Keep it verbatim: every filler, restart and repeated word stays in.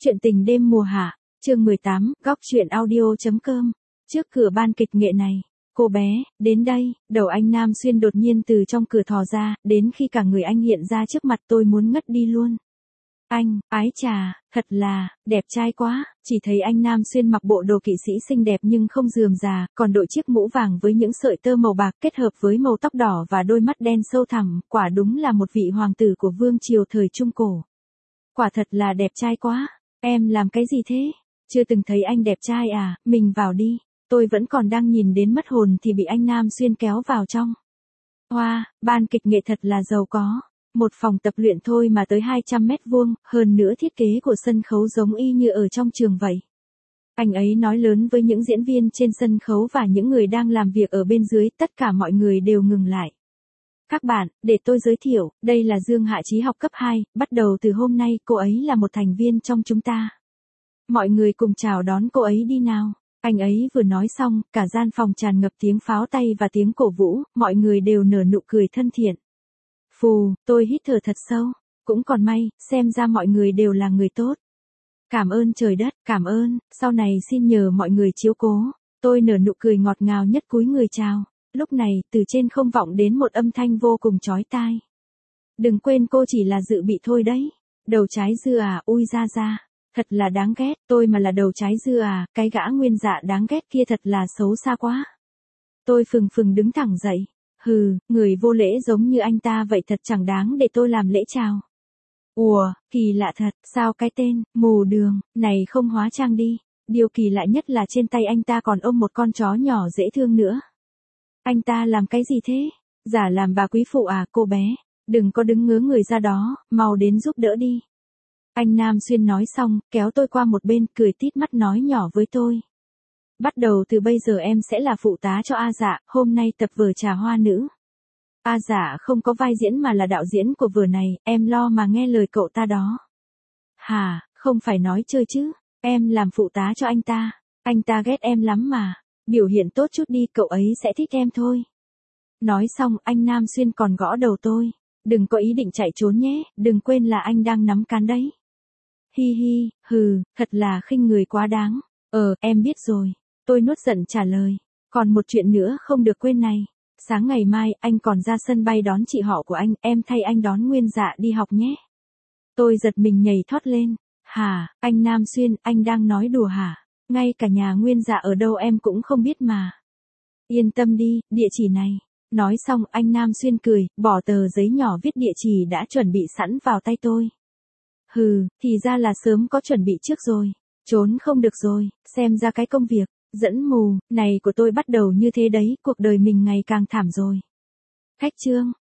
Chuyện tình đêm mùa hạ, chương mười tám, góc truyện audio.com. Trước cửa ban kịch nghệ này, cô bé, đến đây, đầu anh Nam Xuyên đột nhiên từ trong cửa thò ra, đến khi cả người anh hiện ra trước mặt tôi muốn ngất đi luôn. Anh, ái chà, thật là, đẹp trai quá, chỉ thấy anh Nam Xuyên mặc bộ đồ kỵ sĩ xinh đẹp nhưng không rườm rà, còn đội chiếc mũ vàng với những sợi tơ màu bạc kết hợp với màu tóc đỏ và đôi mắt đen sâu thẳm, quả đúng là một vị hoàng tử của vương triều thời Trung Cổ. Quả thật là đẹp trai quá, em làm cái gì thế? Chưa từng thấy anh đẹp trai à, mình vào đi. Tôi vẫn còn đang nhìn đến mất hồn thì bị anh Nam Xuyên kéo vào trong. Hoa, wow, ban kịch nghệ thật là giàu có. Một phòng tập luyện thôi mà tới hai trăm mét vuông, hơn nữa thiết kế của sân khấu giống y như ở trong trường vậy. Anh ấy nói lớn với những diễn viên trên sân khấu và những người đang làm việc ở bên dưới, tất cả mọi người đều ngừng lại. Các bạn, để tôi giới thiệu, đây là Dương Hạ Chí học cấp hai, bắt đầu từ hôm nay cô ấy là một thành viên trong chúng ta. Mọi người cùng chào đón cô ấy đi nào. Anh ấy vừa nói xong, cả gian phòng tràn ngập tiếng pháo tay và tiếng cổ vũ, mọi người đều nở nụ cười thân thiện. Phù, tôi hít thở thật sâu, cũng còn may, xem ra mọi người đều là người tốt. Cảm ơn trời đất, cảm ơn, sau này xin nhờ mọi người chiếu cố. Tôi nở nụ cười ngọt ngào nhất cúi người chào. Lúc này, từ trên không vọng đến một âm thanh vô cùng chói tai. Đừng quên cô chỉ là dự bị thôi đấy. Đầu trái dưa à, ui ra ra. Thật là đáng ghét, tôi mà là đầu trái dưa à, cái gã nguyên dạ đáng ghét kia thật là xấu xa quá. Tôi phừng phừng đứng thẳng dậy. Hừ, người vô lễ giống như anh ta vậy thật chẳng đáng để tôi làm lễ chào. Ủa, kỳ lạ thật, sao cái tên, mù đường, này không hóa trang đi. Điều kỳ lạ nhất là trên tay anh ta còn ôm một con chó nhỏ dễ thương nữa. Anh ta làm cái gì thế? Giả làm bà quý phụ à, cô bé? Đừng có đứng ngớ người ra đó, mau đến giúp đỡ đi. Anh Nam Xuyên nói xong, kéo tôi qua một bên, cười tít mắt nói nhỏ với tôi. Bắt đầu từ bây giờ em sẽ là phụ tá cho A Dạ, hôm nay tập vở Trà Hoa Nữ. A Dạ không có vai diễn mà là đạo diễn của vở này, em lo mà nghe lời cậu ta đó. Hà, không phải nói chơi chứ, em làm phụ tá cho anh ta, anh ta ghét em lắm mà, biểu hiện tốt chút đi cậu ấy sẽ thích em thôi. Nói xong anh Nam Xuyên còn gõ đầu tôi, đừng có ý định chạy trốn nhé, đừng quên là anh đang nắm cán đấy. Hi hi, hừ, thật là khinh người quá đáng. Ờ, em biết rồi. Tôi nuốt giận trả lời. Còn một chuyện nữa không được quên này. Sáng ngày mai, anh còn ra sân bay đón chị họ của anh, em thay anh đón Nguyên Dạ đi học nhé. Tôi giật mình nhảy thoát lên. Hả, anh Nam Xuyên, anh đang nói đùa hả? Ngay cả nhà Nguyên Dạ ở đâu em cũng không biết mà. Yên tâm đi, địa chỉ này. Nói xong anh Nam Xuyên cười, bỏ tờ giấy nhỏ viết địa chỉ đã chuẩn bị sẵn vào tay tôi. Hừ, thì ra là sớm có chuẩn bị trước rồi. Trốn không được rồi, xem ra cái công việc, dẫn mù, này của tôi bắt đầu như thế đấy, cuộc đời mình ngày càng thảm rồi. Khách chương.